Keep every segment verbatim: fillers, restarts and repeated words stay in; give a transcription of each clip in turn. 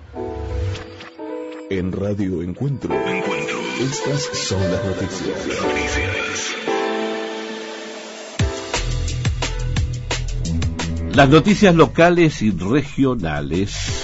En Radio Encuentro, Encuentro. Estas son las noticias. noticias. Las noticias locales y regionales.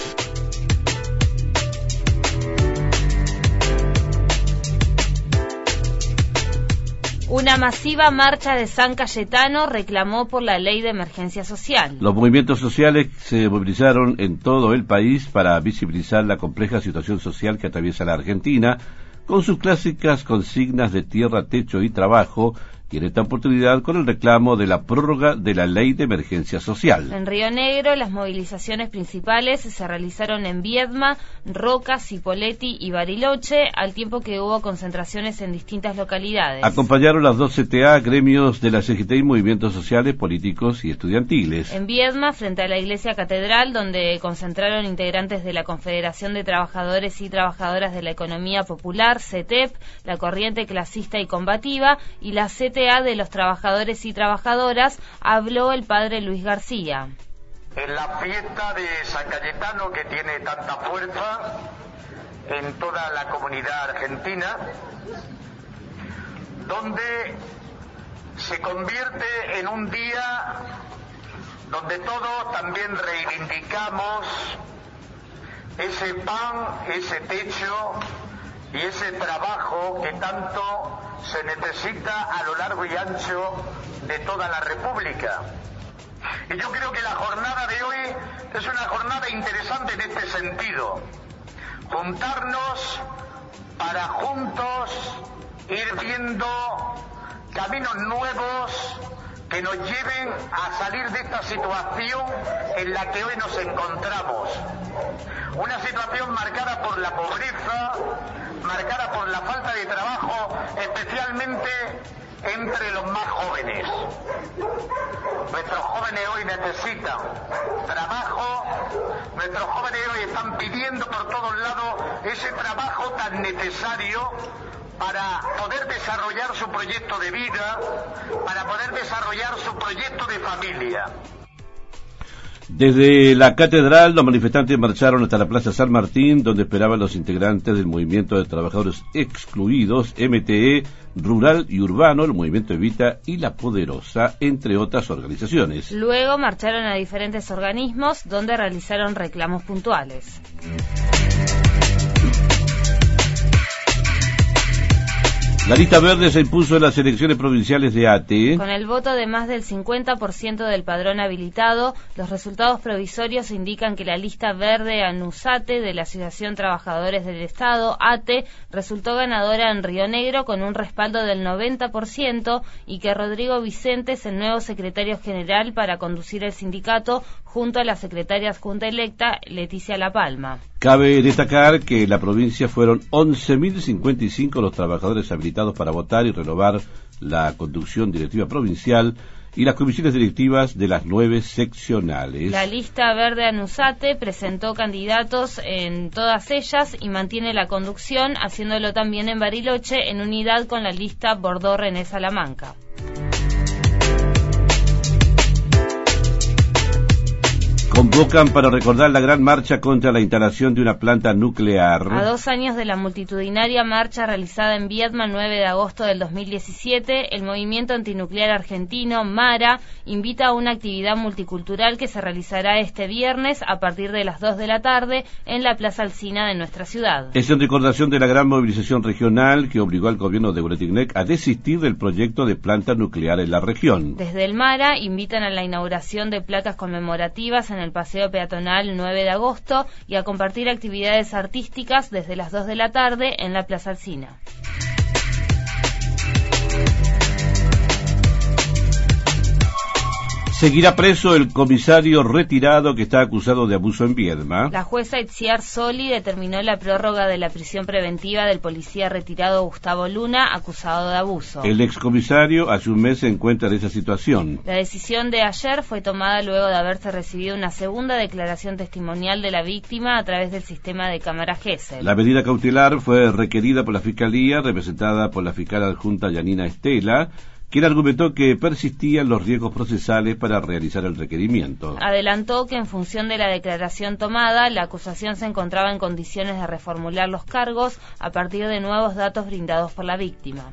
Una masiva marcha de San Cayetano reclamó por la ley de emergencia social. Los movimientos sociales se movilizaron en todo el país para visibilizar la compleja situación social que atraviesa la Argentina, con sus clásicas consignas de tierra, techo y trabajo, y en esta oportunidad con el reclamo de la prórroga de la ley de emergencia social. En Río Negro, las movilizaciones principales se realizaron en Viedma, Roca, Cipolletti y Bariloche, al tiempo que hubo concentraciones en distintas localidades. Acompañaron las dos C T A, gremios de la C G T y movimientos sociales, políticos y estudiantiles. En Viedma, frente a la Iglesia Catedral, donde concentraron integrantes de la Confederación de Trabajadores y Trabajadoras de la Economía Popular, C E T E P, la Corriente Clasista y Combativa, y la C T A de los Trabajadores y Trabajadoras, habló el padre Luis García. En la fiesta de San Cayetano, que tiene tanta fuerza en toda la comunidad argentina, donde se convierte en un día donde todos también reivindicamos ese pan, ese techo y ese trabajo que tanto se necesita a lo largo y ancho de toda la República. Y yo creo que la jornada de hoy es una jornada interesante en este sentido. Juntarnos para juntos ir viendo caminos nuevos que nos lleven a salir de esta situación en la que hoy nos encontramos. Una situación marcada por la pobreza, marcada por la falta de trabajo, especialmente entre los más jóvenes. Nuestros jóvenes hoy necesitan trabajo, nuestros jóvenes hoy están pidiendo por todos lados ese trabajo tan necesario para poder desarrollar su proyecto de vida, para poder desarrollar su proyecto de familia. Desde la catedral, los manifestantes marcharon hasta la Plaza San Martín, donde esperaban los integrantes del Movimiento de Trabajadores Excluidos, M T E, Rural y Urbano, el Movimiento Evita y La Poderosa, entre otras organizaciones. Luego marcharon a diferentes organismos, donde realizaron reclamos puntuales. La lista verde se impuso en las elecciones provinciales de A T E. Con el voto de más del cincuenta por ciento del padrón habilitado, los resultados provisorios indican que la lista verde Anusate de la Asociación Trabajadores del Estado, A T E, resultó ganadora en Río Negro con un respaldo del noventa por ciento y que Rodrigo Vicente es el nuevo secretario general para conducir el sindicato junto a la secretaria adjunta electa Leticia La Palma. Cabe destacar que en la provincia fueron once mil cincuenta y cinco los trabajadores habilitados para votar y renovar la conducción directiva provincial y las comisiones directivas de las nueve seccionales. La lista verde Anusate presentó candidatos en todas ellas y mantiene la conducción, haciéndolo también en Bariloche en unidad con la lista Bordeaux René Salamanca. Convocan para recordar la gran marcha contra la instalación de una planta nuclear. A dos años de la multitudinaria marcha realizada en Viedma el nueve de agosto del dos mil diecisiete, el Movimiento Antinuclear Argentino, MARA, invita a una actividad multicultural que se realizará este viernes a partir de las dos de la tarde en la Plaza Alsina de nuestra ciudad. Es en recordación de la gran movilización regional que obligó al gobierno de Guretignek a desistir del proyecto de planta nuclear en la región. Desde el MARA invitan a la inauguración de placas conmemorativas en el Paseo Peatonal nueve de agosto y a compartir actividades artísticas desde las dos de la tarde en la Plaza Alsina. Seguirá preso el comisario retirado que está acusado de abuso en Viedma. La jueza Itziar Soli determinó la prórroga de la prisión preventiva del policía retirado Gustavo Luna, acusado de abuso. El excomisario hace un mes se encuentra en esa situación. La decisión de ayer fue tomada luego de haberse recibido una segunda declaración testimonial de la víctima a través del sistema de cámara Gesell. La medida cautelar fue requerida por la Fiscalía, representada por la fiscal adjunta Yanina Estela, quien argumentó que persistían los riesgos procesales para realizar el requerimiento. Adelantó que en función de la declaración tomada, la acusación se encontraba en condiciones de reformular los cargos a partir de nuevos datos brindados por la víctima.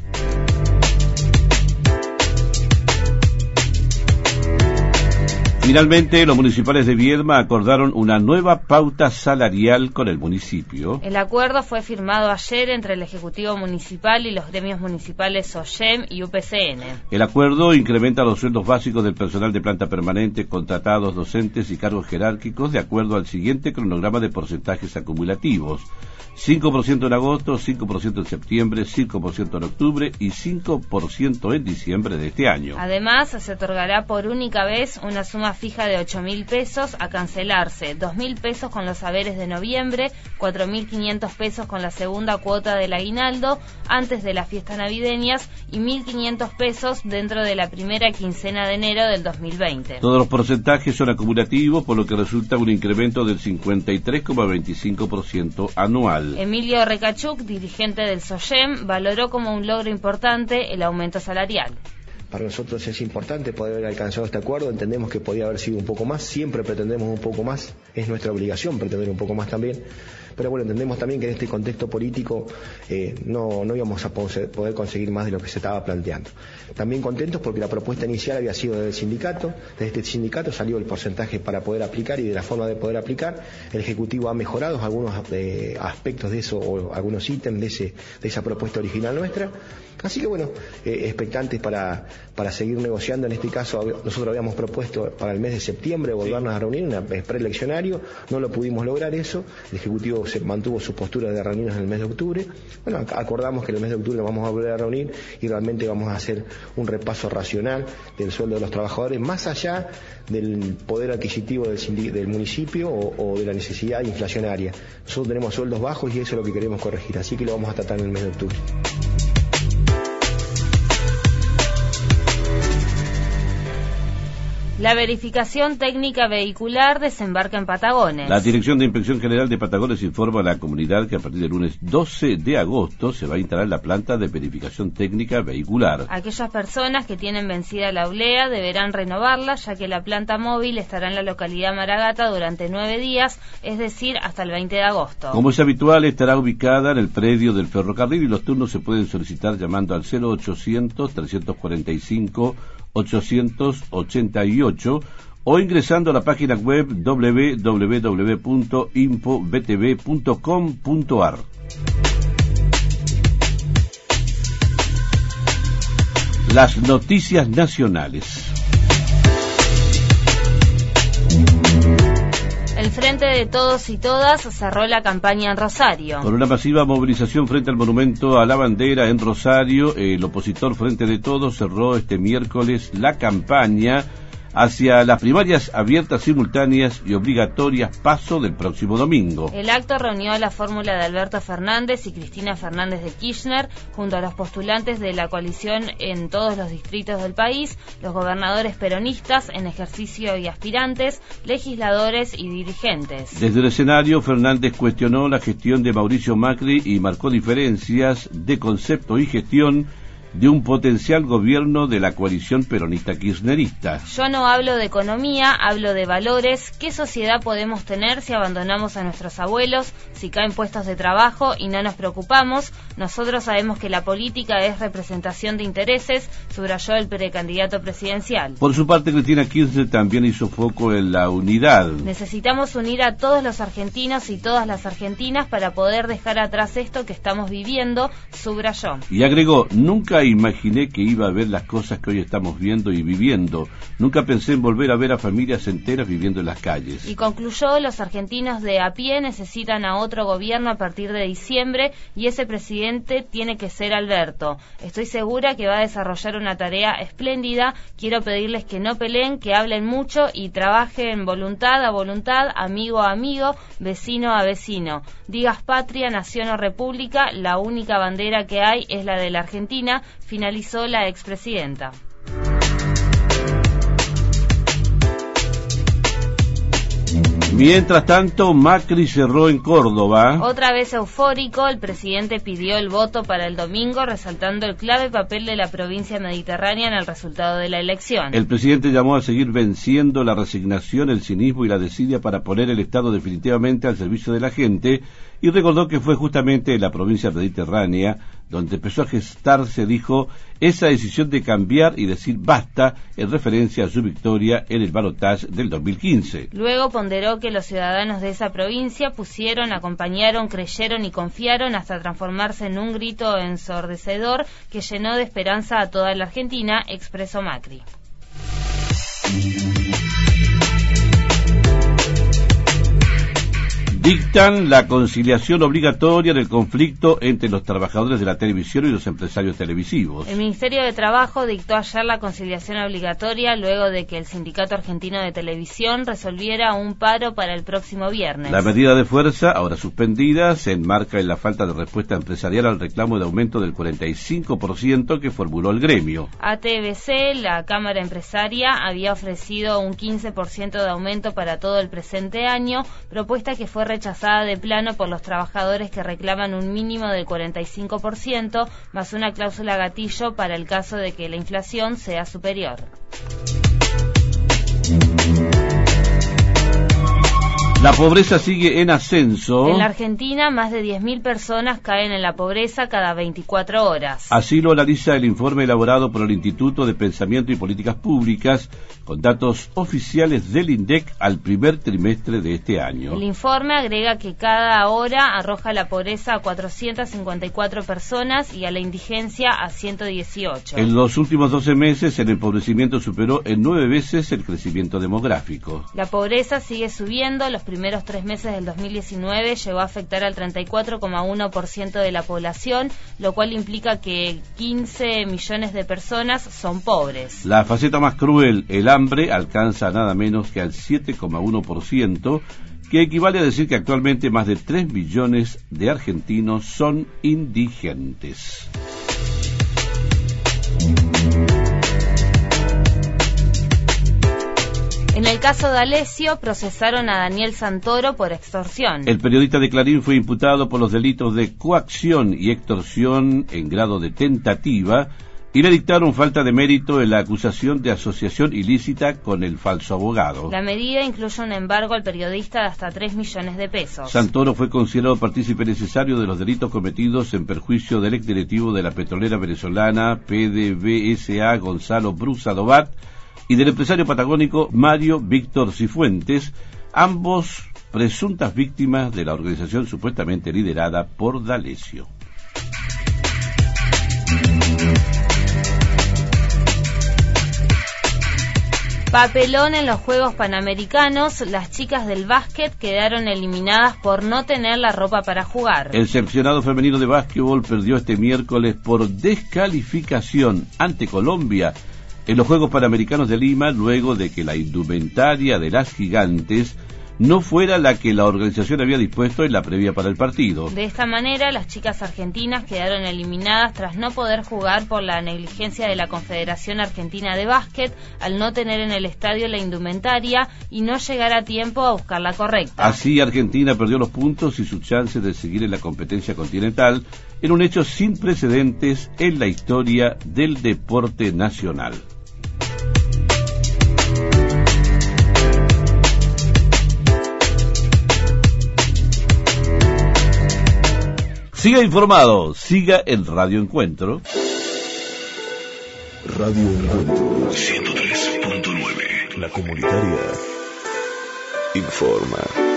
Finalmente, los municipales de Viedma acordaron una nueva pauta salarial con el municipio. El acuerdo fue firmado ayer entre el Ejecutivo Municipal y los gremios municipales OYEM y U P C N. El acuerdo incrementa los sueldos básicos del personal de planta permanente, contratados, docentes y cargos jerárquicos de acuerdo al siguiente cronograma de porcentajes acumulativos. cinco por ciento en agosto, cinco por ciento en septiembre, cinco por ciento en octubre y cinco por ciento en diciembre de este año. Además, se otorgará por única vez una suma fija de ocho mil pesos a cancelarse, dos mil pesos con los haberes de noviembre, cuatro mil quinientos pesos con la segunda cuota del aguinaldo antes de las fiestas navideñas y mil quinientos pesos dentro de la primera quincena de enero del dos mil veinte. Todos los porcentajes son acumulativos, por lo que resulta un incremento del cincuenta y tres coma veinticinco por ciento anual. Emilio Recachuk, dirigente del SOYEM, valoró como un logro importante el aumento salarial. Para nosotros es importante poder haber alcanzado este acuerdo, entendemos que podía haber sido un poco más, siempre pretendemos un poco más, es nuestra obligación pretender un poco más también, pero bueno, entendemos también que en este contexto político eh, no, no íbamos a poder conseguir más de lo que se estaba planteando. También contentos porque la propuesta inicial había sido del sindicato, de este sindicato salió el porcentaje para poder aplicar y de la forma de poder aplicar, el Ejecutivo ha mejorado algunos eh, aspectos de eso o algunos ítems de, ese, de esa propuesta original nuestra. Así que bueno, eh, expectantes para, para seguir negociando. En este caso nosotros habíamos propuesto para el mes de septiembre volvernos a reunir, un preeleccionario, no lo pudimos lograr eso, el Ejecutivo se mantuvo su postura de reunirnos en el mes de octubre. Bueno, acordamos que en el mes de octubre vamos a volver a reunir y realmente vamos a hacer un repaso racional del sueldo de los trabajadores, más allá del poder adquisitivo del, del municipio o, o de la necesidad inflacionaria. Nosotros tenemos sueldos bajos y eso es lo que queremos corregir, así que lo vamos a tratar en el mes de octubre. La verificación técnica vehicular desembarca en Patagones. La Dirección de Inspección General de Patagones informa a la comunidad que a partir del lunes doce de agosto se va a instalar la planta de verificación técnica vehicular. Aquellas personas que tienen vencida la oblea deberán renovarla, ya que la planta móvil estará en la localidad Maragata durante nueve días, es decir, hasta el veinte de agosto. Como es habitual, estará ubicada en el predio del ferrocarril y los turnos se pueden solicitar llamando al cero ochocientos, trescientos cuarenta y cinco, ochocientos ochenta y ocho o ingresando a la página web doble u doble u doble u punto info b t v punto com punto a r. Las noticias nacionales. El Frente de Todos y Todas cerró la campaña en Rosario. Con una masiva movilización frente al monumento a la bandera en Rosario, el opositor Frente de Todos cerró este miércoles la campaña hacia las primarias abiertas, simultáneas y obligatorias paso del próximo domingo. El acto reunió a la fórmula de Alberto Fernández y Cristina Fernández de Kirchner, junto a los postulantes de la coalición en todos los distritos del país, los gobernadores peronistas en ejercicio y aspirantes, legisladores y dirigentes. Desde el escenario, Fernández cuestionó la gestión de Mauricio Macri y marcó diferencias de concepto y gestión de un potencial gobierno de la coalición peronista kirchnerista. Yo no hablo de economía, hablo de valores. ¿Qué sociedad podemos tener si abandonamos a nuestros abuelos, si caen puestos de trabajo y no nos preocupamos? Nosotros sabemos que la política es representación de intereses, subrayó el precandidato presidencial. Por su parte, Cristina Kirchner también hizo foco en la unidad. Necesitamos unir a todos los argentinos y todas las argentinas para poder dejar atrás esto que estamos viviendo, subrayó. Y agregó, nunca imaginé que iba a ver las cosas que hoy estamos viendo y viviendo. Nunca pensé en volver a ver a familias enteras viviendo en las calles. Y concluyó, los argentinos de a pie necesitan a otro gobierno a partir de diciembre y ese presidente tiene que ser Alberto. Estoy segura que va a desarrollar una tarea espléndida. Quiero pedirles que no peleen, que hablen mucho y trabajen voluntad a voluntad, amigo a amigo, vecino a vecino. Digas patria, nación o república, la única bandera que hay es la de la Argentina, finalizó la expresidenta. Mientras tanto, Macri cerró en Córdoba. Otra vez eufórico, el presidente pidió el voto para el domingo, resaltando el clave papel de la provincia mediterránea en el resultado de la elección. El presidente llamó a seguir venciendo la resignación, el cinismo y la desidia para poner el Estado definitivamente al servicio de la gente, y recordó que fue justamente en la provincia mediterránea donde empezó a gestarse, dijo, esa decisión de cambiar y decir basta en referencia a su victoria en el balotaje del dos mil quince. Luego ponderó que los ciudadanos de esa provincia pusieron, acompañaron, creyeron y confiaron hasta transformarse en un grito ensordecedor que llenó de esperanza a toda la Argentina, expresó Macri. Dictan la conciliación obligatoria del conflicto entre los trabajadores de la televisión y los empresarios televisivos. El Ministerio de Trabajo dictó ayer la conciliación obligatoria luego de que el Sindicato Argentino de Televisión resolviera un paro para el próximo viernes. La medida de fuerza, ahora suspendida, se enmarca en la falta de respuesta empresarial al reclamo de aumento del cuarenta y cinco por ciento que formuló el gremio. A T V C, la Cámara Empresaria, había ofrecido un quince por ciento de aumento para todo el presente año, propuesta que fue rechazada de plano por los trabajadores que reclaman un mínimo del cuarenta y cinco por ciento, más una cláusula gatillo para el caso de que la inflación sea superior. La pobreza sigue en ascenso. En la Argentina, más de diez mil personas caen en la pobreza cada veinticuatro horas. Así lo analiza el informe elaborado por el Instituto de Pensamiento y Políticas Públicas, con datos oficiales del INDEC al primer trimestre de este año. El informe agrega que cada hora arroja la pobreza a cuatrocientas cincuenta y cuatro personas y a la indigencia a ciento dieciocho. En los últimos doce meses, el empobrecimiento superó en nueve veces el crecimiento demográfico. La pobreza sigue subiendo. Los primeros tres meses del dos mil diecinueve llegó a afectar al treinta y cuatro coma uno por ciento de la población, lo cual implica que quince millones de personas son pobres. La faceta más cruel, el hambre, alcanza nada menos que al siete coma uno por ciento, que equivale a decir que actualmente más de tres millones de argentinos son indigentes. En el caso de Alessio, procesaron a Daniel Santoro por extorsión. El periodista de Clarín fue imputado por los delitos de coacción y extorsión en grado de tentativa y le dictaron falta de mérito en la acusación de asociación ilícita con el falso abogado. La medida incluye un embargo al periodista de hasta tres millones de pesos. Santoro fue considerado partícipe necesario de los delitos cometidos en perjuicio del exdirectivo de la petrolera venezolana P D V S A Gonzalo Brusa Dobat y del empresario patagónico Mario Víctor Cifuentes, ambos presuntas víctimas de la organización supuestamente liderada por D'Alessio. Papelón en los Juegos Panamericanos, las chicas del básquet quedaron eliminadas por no tener la ropa para jugar. El seleccionado femenino de básquetbol perdió este miércoles por descalificación ante Colombia en los Juegos Panamericanos de Lima, luego de que la indumentaria de las gigantes no fuera la que la organización había dispuesto en la previa para el partido. De esta manera, las chicas argentinas quedaron eliminadas tras no poder jugar por la negligencia de la Confederación Argentina de Básquet al no tener en el estadio la indumentaria y no llegar a tiempo a buscar la correcta. Así, Argentina perdió los puntos y sus chances de seguir en la competencia continental en un hecho sin precedentes en la historia del deporte nacional. Siga informado, siga en Radio Encuentro. Radio Encuentro ciento tres punto nueve. La comunitaria informa.